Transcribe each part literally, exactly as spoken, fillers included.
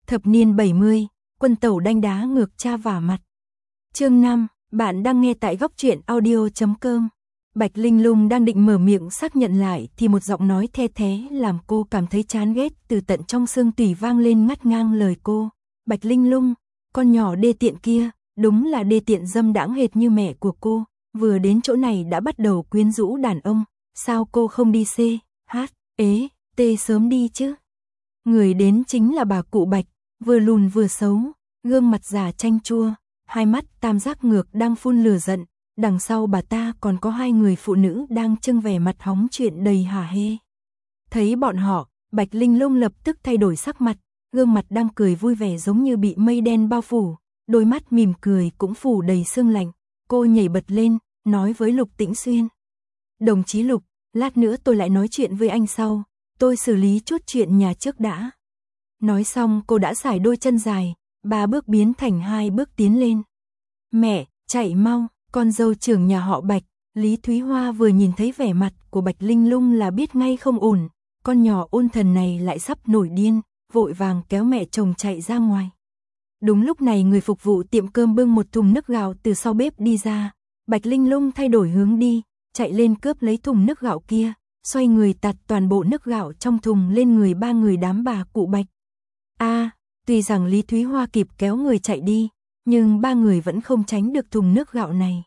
Thập niên bảy mươi, quân tẩu đanh đá ngược cha vả mặt. Chương năm, bạn đang nghe tại góc truyện audio chấm com. Bạch Linh Lung đang định mở miệng xác nhận lại thì một giọng nói the thé làm cô cảm thấy chán ghét từ tận trong xương tủy vang lên ngắt ngang lời cô. Bạch Linh Lung, con nhỏ đê tiện kia, đúng là đê tiện dâm đãng hệt như mẹ của cô, vừa đến chỗ này đã bắt đầu quyến rũ đàn ông, sao cô không đi C, H, ế, T sớm đi chứ? Người đến chính là bà cụ Bạch, vừa lùn vừa xấu, gương mặt già chanh chua, hai mắt tam giác ngược đang phun lửa giận, đằng sau bà ta còn có hai người phụ nữ đang trưng vẻ mặt hóng chuyện đầy hả hê. Thấy bọn họ, Bạch Linh Lung lập tức thay đổi sắc mặt, gương mặt đang cười vui vẻ giống như bị mây đen bao phủ, đôi mắt mỉm cười cũng phủ đầy sương lạnh. Cô nhảy bật lên, nói với Lục Tĩnh Xuyên: "Đồng chí Lục, lát nữa tôi lại nói chuyện với anh sau, tôi xử lý chút chuyện nhà trước đã." Nói xong cô đã xải đôi chân dài, ba bước biến thành hai bước tiến lên. "Mẹ, chạy mau!" Con dâu trưởng nhà họ Bạch, Lý Thúy Hoa vừa nhìn thấy vẻ mặt của Bạch Linh Lung là biết ngay không ổn, con nhỏ ôn thần này lại sắp nổi điên, vội vàng kéo mẹ chồng chạy ra ngoài. Đúng lúc này người phục vụ tiệm cơm bưng một thùng nước gạo từ sau bếp đi ra, Bạch Linh Lung thay đổi hướng đi, chạy lên cướp lấy thùng nước gạo kia, xoay người tạt toàn bộ nước gạo trong thùng lên người ba người đám bà cụ Bạch. A, à, tuy rằng Lý Thúy Hoa kịp kéo người chạy đi, nhưng ba người vẫn không tránh được thùng nước gạo này.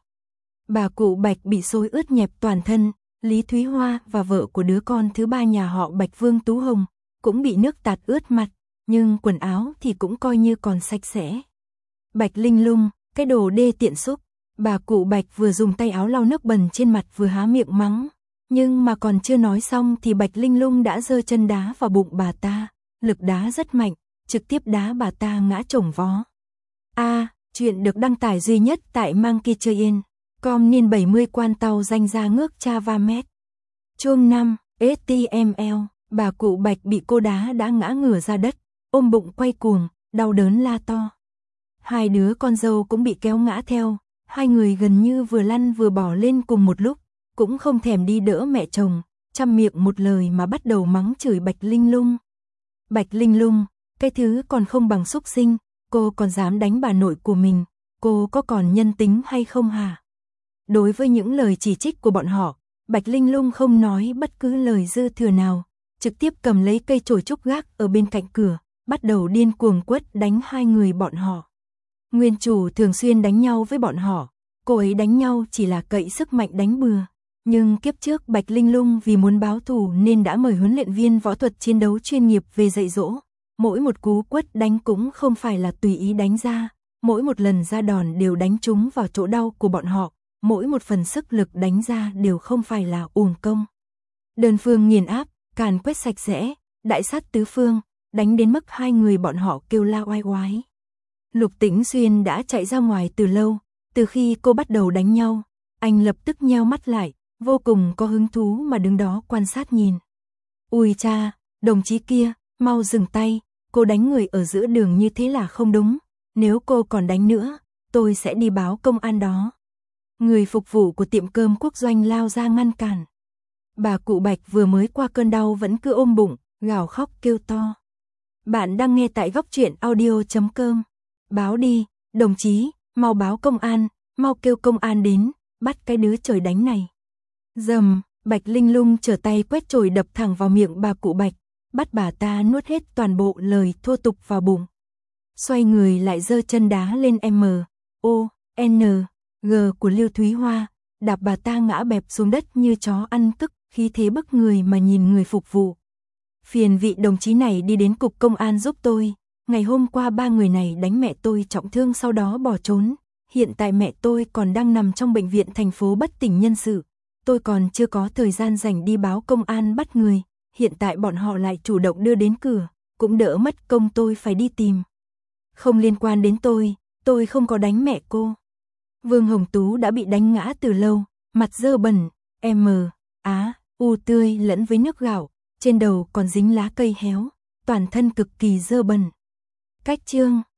Bà cụ Bạch bị xối ướt nhẹp toàn thân, Lý Thúy Hoa và vợ của đứa con thứ ba nhà họ Bạch Vương Tú Hồng cũng bị nước tạt ướt mặt, nhưng quần áo thì cũng coi như còn sạch sẽ. Bạch Linh Lung, cái đồ đê tiện xúc, bà cụ Bạch vừa dùng tay áo lau nước bẩn trên mặt vừa há miệng mắng, nhưng mà còn chưa nói xong thì Bạch Linh Lung đã giơ chân đá vào bụng bà ta, lực đá rất mạnh, trực tiếp đá bà ta ngã chồng vó. A, à, chuyện được đăng tải duy nhất tại Monkey Chơi Yên, com niên bảy mươi quan tàu danh ra ngước cha va mét. Chương năm, ét tê em lờ, bà cụ Bạch bị cô đá đã ngã ngửa ra đất, ôm bụng quay cuồng, đau đớn la to. Hai đứa con dâu cũng bị kéo ngã theo, hai người gần như vừa lăn vừa bỏ lên cùng một lúc, cũng không thèm đi đỡ mẹ chồng, chăm miệng một lời mà bắt đầu mắng chửi Bạch Linh Lung. Bạch Linh Lung, cái thứ còn không bằng súc sinh, cô còn dám đánh bà nội của mình, cô có còn nhân tính hay không hả? Đối với những lời chỉ trích của bọn họ, Bạch Linh Lung không nói bất cứ lời dư thừa nào, trực tiếp cầm lấy cây chổi trúc gác ở bên cạnh cửa, bắt đầu điên cuồng quất đánh hai người bọn họ. Nguyên chủ thường xuyên đánh nhau với bọn họ, cô ấy đánh nhau chỉ là cậy sức mạnh đánh bừa. Nhưng kiếp trước Bạch Linh Lung vì muốn báo thù nên đã mời huấn luyện viên võ thuật chiến đấu chuyên nghiệp về dạy dỗ. Mỗi một cú quất đánh cũng không phải là tùy ý đánh ra, mỗi một lần ra đòn đều đánh trúng vào chỗ đau của bọn họ, mỗi một phần sức lực đánh ra đều không phải là uổng công. Đơn phương nghiền áp, càn quét sạch sẽ, đại sát tứ phương, đánh đến mức hai người bọn họ kêu la oai oái. Lục Tĩnh Xuyên đã chạy ra ngoài từ lâu, từ khi cô bắt đầu đánh nhau, anh lập tức nheo mắt lại, vô cùng có hứng thú mà đứng đó quan sát nhìn. Ui cha, đồng chí kia, mau dừng tay, cô đánh người ở giữa đường như thế là không đúng, nếu cô còn đánh nữa, tôi sẽ đi báo công an đó. Người phục vụ của tiệm cơm Quốc Doanh lao ra ngăn cản. Bà cụ Bạch vừa mới qua cơn đau vẫn cứ ôm bụng, gào khóc kêu to. Bạn đang nghe tại góc truyện audio chấm com. Báo đi, đồng chí, mau báo công an, mau kêu công an đến, bắt cái đứa trời đánh này. Dầm, Bạch Linh Lung trở tay quét chổi đập thẳng vào miệng bà cụ Bạch, bắt bà ta nuốt hết toàn bộ lời thô tục vào bụng. Xoay người lại giơ chân đá lên M, O, N, G của Lưu Thúy Hoa, đạp bà ta ngã bẹp xuống đất như chó ăn tức, khí thế bức người mà nhìn người phục vụ. Phiền vị đồng chí này đi đến cục công an giúp tôi, ngày hôm qua ba người này đánh mẹ tôi trọng thương sau đó bỏ trốn, hiện tại mẹ tôi còn đang nằm trong bệnh viện thành phố bất tỉnh nhân sự, tôi còn chưa có thời gian rảnh đi báo công an bắt người, hiện tại bọn họ lại chủ động đưa đến cửa, cũng đỡ mất công tôi phải đi tìm. Không liên quan đến tôi, tôi không có đánh mẹ cô. Vương Hồng Tú đã bị đánh ngã từ lâu, mặt dơ bẩn, M, Á, U tươi lẫn với nước gạo, trên đầu còn dính lá cây héo, toàn thân cực kỳ dơ bẩn. Cách chương